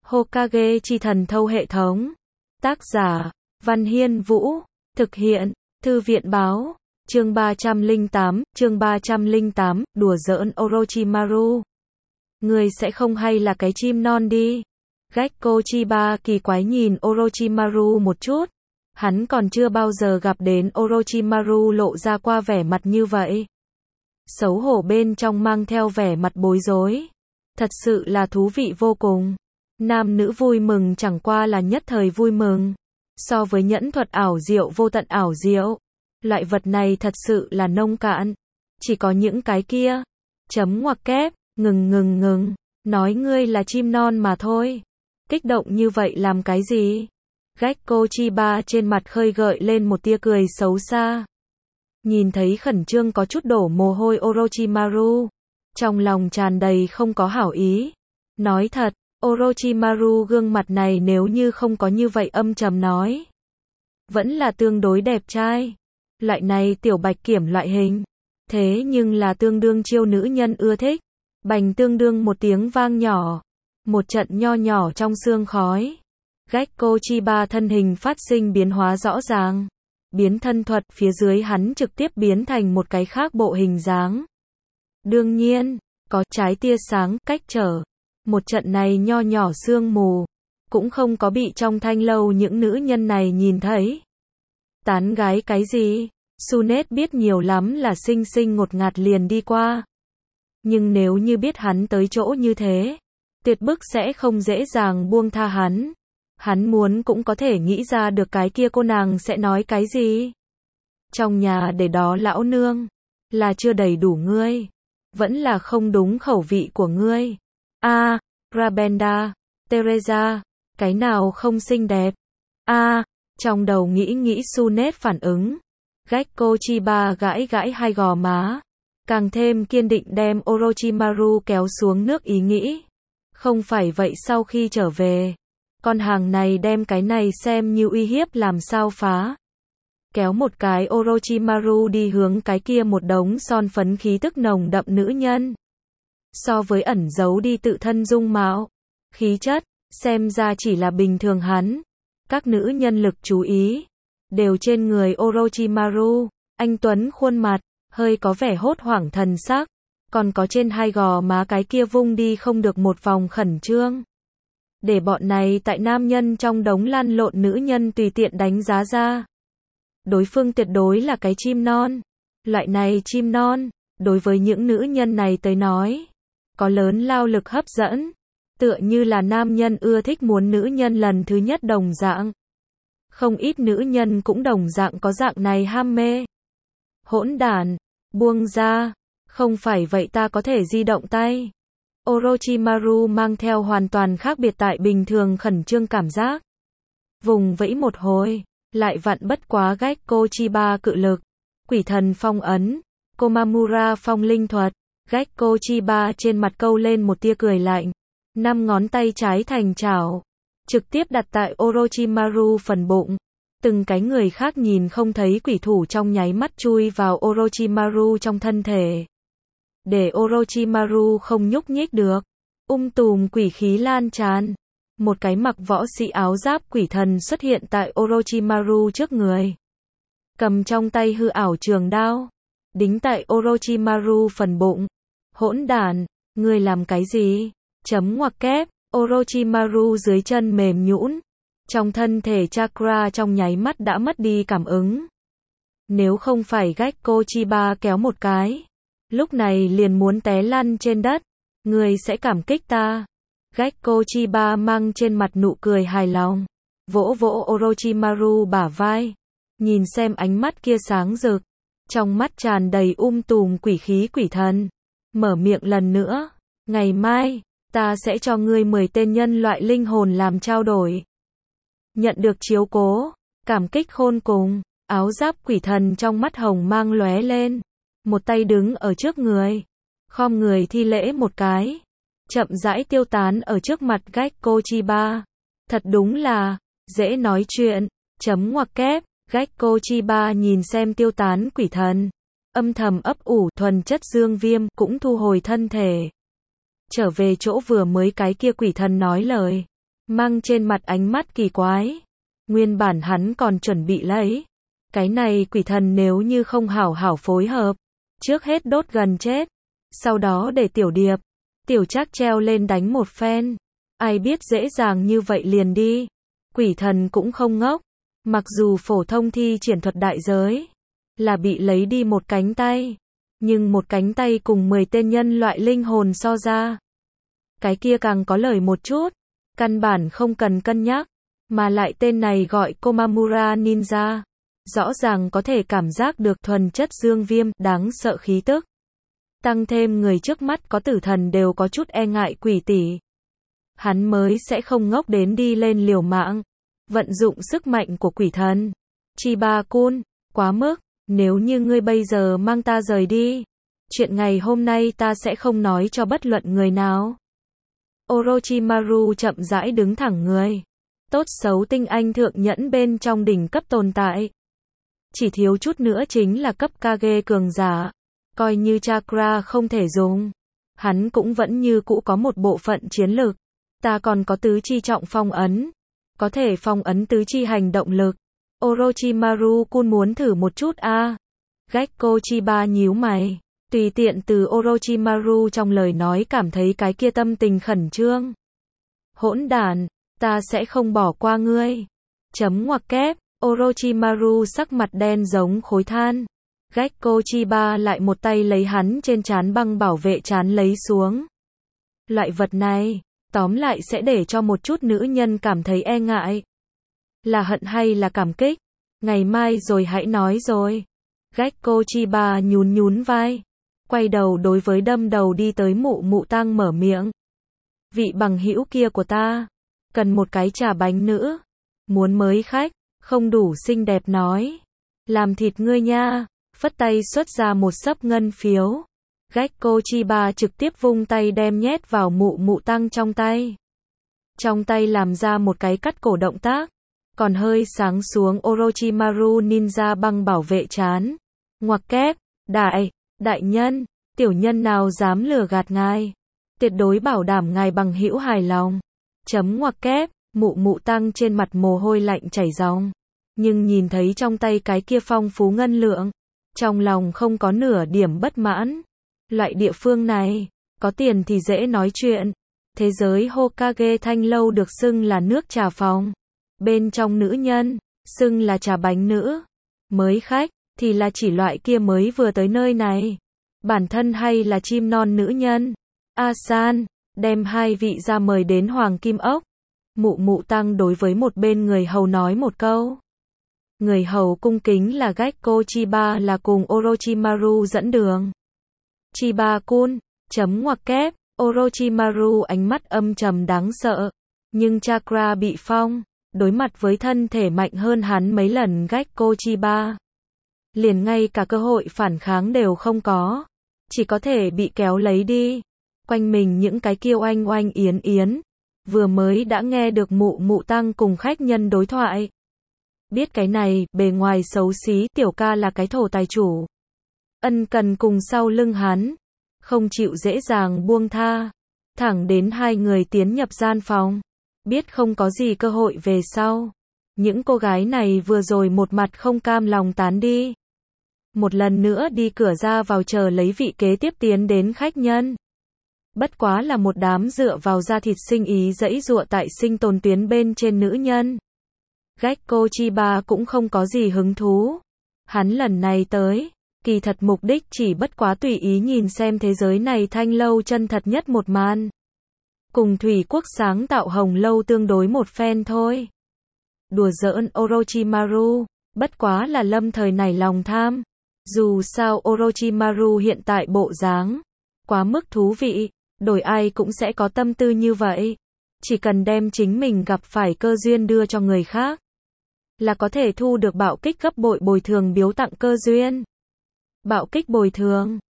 Hokage chi thần thâu hệ thống. Tác giả, Văn Hiên Vũ. Thực hiện, Thư viện Báo. Chương 308, đùa giỡn Orochimaru. Người sẽ không hay là cái chim non đi. Gekko Chiba kỳ quái nhìn Orochimaru một chút. Hắn còn chưa bao giờ gặp đến Orochimaru lộ ra qua vẻ mặt như vậy. Xấu hổ bên trong mang theo vẻ mặt bối rối. Thật sự là thú vị vô cùng. Nam nữ vui mừng chẳng qua là nhất thời vui mừng. So với nhẫn thuật ảo diệu vô tận ảo diệu, loại vật này thật sự là nông cạn. Chỉ có những cái kia. Chấm ngoặc kép, ngừng. Nói ngươi là chim non mà thôi. Kích động như vậy làm cái gì? Gekko Chiba trên mặt khơi gợi lên một tia cười xấu xa. Nhìn thấy khẩn trương có chút đổ mồ hôi Orochimaru, trong lòng tràn đầy không có hảo ý. Nói thật, Orochimaru gương mặt này nếu như không có như vậy âm trầm nói, vẫn là tương đối đẹp trai. Loại này tiểu bạch kiểm loại hình, thế nhưng là tương đương chiêu nữ nhân ưa thích. Bành tương đương một tiếng vang nhỏ, một trận nho nhỏ trong sương khói. Gekko Chiba thân hình phát sinh biến hóa rõ ràng. Biến thân thuật phía dưới hắn trực tiếp biến thành một cái khác bộ hình dáng. Đương nhiên, có trái tia sáng cách trở. Một trận này nho nhỏ sương mù, cũng không có bị trong thanh lâu những nữ nhân này nhìn thấy. Tán gái cái gì? Sunet biết nhiều lắm là xinh xinh ngột ngạt liền đi qua. Nhưng nếu như biết hắn tới chỗ như thế, tuyệt bức sẽ không dễ dàng buông tha hắn. Hắn muốn cũng có thể nghĩ ra được cái kia cô nàng sẽ nói cái gì. Trong nhà để đó lão nương, là chưa đầy đủ ngươi, vẫn là không đúng khẩu vị của ngươi. Rabenda, Teresa, cái nào không xinh đẹp? Trong đầu nghĩ Sunet phản ứng. Gekko Chiba gãi hai gò má, càng thêm kiên định đem Orochimaru kéo xuống nước ý nghĩ. Không phải vậy sau khi trở về, con hàng này đem cái này xem như uy hiếp làm sao phá. Kéo một cái Orochimaru đi hướng cái kia một đống son phấn khí tức nồng đậm nữ nhân. So với ẩn giấu đi tự thân dung mạo, khí chất, xem ra chỉ là bình thường hắn. Các nữ nhân lực chú ý đều trên người Orochimaru. Anh tuấn khuôn mặt, hơi có vẻ hốt hoảng thần sắc, còn có trên hai gò má cái kia vung đi không được một vòng khẩn trương. Để bọn này tại nam nhân trong đống lăn lộn nữ nhân tùy tiện đánh giá ra. Đối phương tuyệt đối là cái chim non. Loại này chim non, đối với những nữ nhân này tới nói, có lớn lao lực hấp dẫn. Tựa như là nam nhân ưa thích muốn nữ nhân lần thứ nhất đồng dạng. Không ít nữ nhân cũng đồng dạng có dạng này ham mê. Hỗn đản, buông ra, không phải vậy ta có thể di động tay. Orochimaru mang theo hoàn toàn khác biệt tại bình thường khẩn trương cảm giác. Vùng vẫy một hồi, lại vặn bất quá Gekko Chiba cự lực. Quỷ thần phong ấn, Komamura phong linh thuật. Gekko Chiba trên mặt câu lên một tia cười lạnh. 5 ngón tay trái thành chảo, trực tiếp đặt tại Orochimaru phần bụng. Từng cái người khác nhìn không thấy quỷ thủ trong nháy mắt chui vào Orochimaru trong thân thể. Để Orochimaru không nhúc nhích được. Tùm quỷ khí lan tràn. Một cái mặc võ sĩ áo giáp quỷ thần xuất hiện tại Orochimaru trước người. Cầm trong tay hư ảo trường đao, đính tại Orochimaru phần bụng. Hỗn đản, ngươi làm cái gì? Chấm ngoặc kép, Orochimaru dưới chân mềm nhũn. Trong thân thể chakra trong nháy mắt đã mất đi cảm ứng. Nếu không phải Gekko Chiba kéo một cái, lúc này liền muốn té lăn trên đất. Người sẽ cảm kích ta. Gekko Chiba mang trên mặt nụ cười hài lòng, vỗ Orochimaru bả vai. Nhìn xem ánh mắt kia sáng rực, trong mắt tràn đầy tùm quỷ khí quỷ thần. Mở miệng lần nữa, ngày mai, ta sẽ cho ngươi 10 tên nhân loại linh hồn làm trao đổi. Nhận được chiếu cố, cảm kích khôn cùng. Áo giáp quỷ thần trong mắt hồng mang lóe lên. Một tay đứng ở trước người, khom người thi lễ một cái, chậm rãi tiêu tán ở trước mặt Gekko Chiba. Thật đúng là dễ nói chuyện. Chấm ngoặc kép, Gekko Chiba nhìn xem tiêu tán quỷ thần, âm thầm ấp ủ thuần chất dương viêm cũng thu hồi thân thể. Trở về chỗ vừa mới cái kia quỷ thần nói lời. mang trên mặt ánh mắt kỳ quái. Nguyên bản hắn còn chuẩn bị lấy. Cái này quỷ thần nếu như không hảo hảo phối hợp. Trước hết đốt gần chết. Sau đó để tiểu điệp, tiểu trác treo lên đánh một phen. Ai biết dễ dàng như vậy liền đi. Quỷ thần cũng không ngốc. Mặc dù phổ thông thi triển thuật đại giới là bị lấy đi một cánh tay. Nhưng một cánh tay cùng 10 tên nhân loại linh hồn so ra. Cái kia càng có lời một chút. Căn bản không cần cân nhắc. Mà lại tên này gọi Komamura Ninja. Rõ ràng có thể cảm giác được thuần chất dương viêm, đáng sợ khí tức. Tăng thêm người trước mắt có tử thần đều có chút e ngại quỷ tỷ. Hắn mới sẽ không ngốc đến đi lên liều mạng. Vận dụng sức mạnh của quỷ thần. Chiba-kun, quá mức. Nếu như ngươi bây giờ mang ta rời đi. Chuyện ngày hôm nay ta sẽ không nói cho bất luận người nào. Orochimaru chậm rãi đứng thẳng người. Tốt xấu tinh anh thượng nhẫn bên trong đỉnh cấp tồn tại. Chỉ thiếu chút nữa chính là cấp Kage cường giả. Coi như chakra không thể dùng. Hắn cũng vẫn như cũ có một bộ phận chiến lực. Ta còn có tứ chi trọng phong ấn. Có thể phong ấn tứ chi hành động lực. Orochimaru-kun muốn thử một chút a. Gekko Chiba nhíu mày. Tùy tiện từ Orochimaru trong lời nói cảm thấy cái kia tâm tình khẩn trương. Hỗn đản, ta sẽ không bỏ qua ngươi. Chấm ngoặc kép, Orochimaru sắc mặt đen giống khối than. Gekko Chiba lại một tay lấy hắn trên trán băng bảo vệ trán lấy xuống. Loại vật này, tóm lại sẽ để cho một chút nữ nhân cảm thấy e ngại. Là hận hay là cảm kích? Ngày mai rồi hãy nói rồi. Gekko Chiba nhún nhún vai. Quay đầu đối với đâm đầu đi tới mụ mụ tăng mở miệng. Vị bằng hữu kia của ta. Cần một cái trà bánh nữa. Muốn mới khách. Không đủ xinh đẹp nói. Làm thịt ngươi nha. Phất tay xuất ra một xấp ngân phiếu. Gekko Chiba trực tiếp vung tay đem nhét vào mụ mụ tăng trong tay. Trong tay làm ra một cái cắt cổ động tác. Còn hơi sáng xuống Orochimaru Ninja băng bảo vệ trán. Ngoặc kép, đại nhân, tiểu nhân nào dám lừa gạt ngài. Tuyệt đối bảo đảm ngài bằng hữu hài lòng. Chấm ngoặc kép, mụ mụ tăng trên mặt mồ hôi lạnh chảy ròng. Nhưng nhìn thấy trong tay cái kia phong phú ngân lượng. Trong lòng không có nửa điểm bất mãn. Loại địa phương này, có tiền thì dễ nói chuyện. Thế giới Hokage Thanh Lâu được xưng là nước trà phòng. Bên trong nữ nhân, xưng là trà bánh nữ. Mới khách, thì là chỉ loại kia mới vừa tới nơi này. Bản thân hay là chim non nữ nhân. A-san, đem hai vị ra mời đến Hoàng Kim Ốc. Mụ mụ tăng đối với một bên người hầu nói một câu. Người hầu cung kính là Gekko Chiba là cùng Orochimaru dẫn đường. Chiba-kun, chấm ngoặc kép, Orochimaru ánh mắt âm trầm đáng sợ. Nhưng chakra bị phong. Đối mặt với thân thể mạnh hơn hắn mấy lần Gekko Chiba. Liền ngay cả cơ hội phản kháng đều không có. Chỉ có thể bị kéo lấy đi. Quanh mình những cái kiêu oanh oanh yến yến. Vừa mới đã nghe được mụ mụ tăng cùng khách nhân đối thoại. Biết cái này, bề ngoài xấu xí tiểu ca là cái thổ tài chủ. Ân cần cùng sau lưng hắn. Không chịu dễ dàng buông tha. Thẳng đến hai người tiến nhập gian phòng. Biết không có gì cơ hội về sau. Những cô gái này vừa rồi một mặt không cam lòng tán đi. Một lần nữa đi cửa ra vào chờ lấy vị kế tiếp tiến đến khách nhân. Bất quá là một đám dựa vào da thịt sinh ý dãy dụa tại sinh tồn tuyến bên trên nữ nhân. Gekko Chiba cũng không có gì hứng thú. Hắn lần này tới, kỳ thật mục đích chỉ bất quá tùy ý nhìn xem thế giới này thanh lâu chân thật nhất một màn. Cùng Thủy Quốc sáng tạo Hồng Lâu tương đối một phen thôi. Đùa giỡn Orochimaru, bất quá là lâm thời nảy lòng tham. Dù sao Orochimaru hiện tại bộ dáng quá mức thú vị, đổi ai cũng sẽ có tâm tư như vậy. Chỉ cần đem chính mình gặp phải cơ duyên đưa cho người khác, là có thể thu được bạo kích gấp bội bồi thường biếu tặng cơ duyên. Bạo kích bồi thường,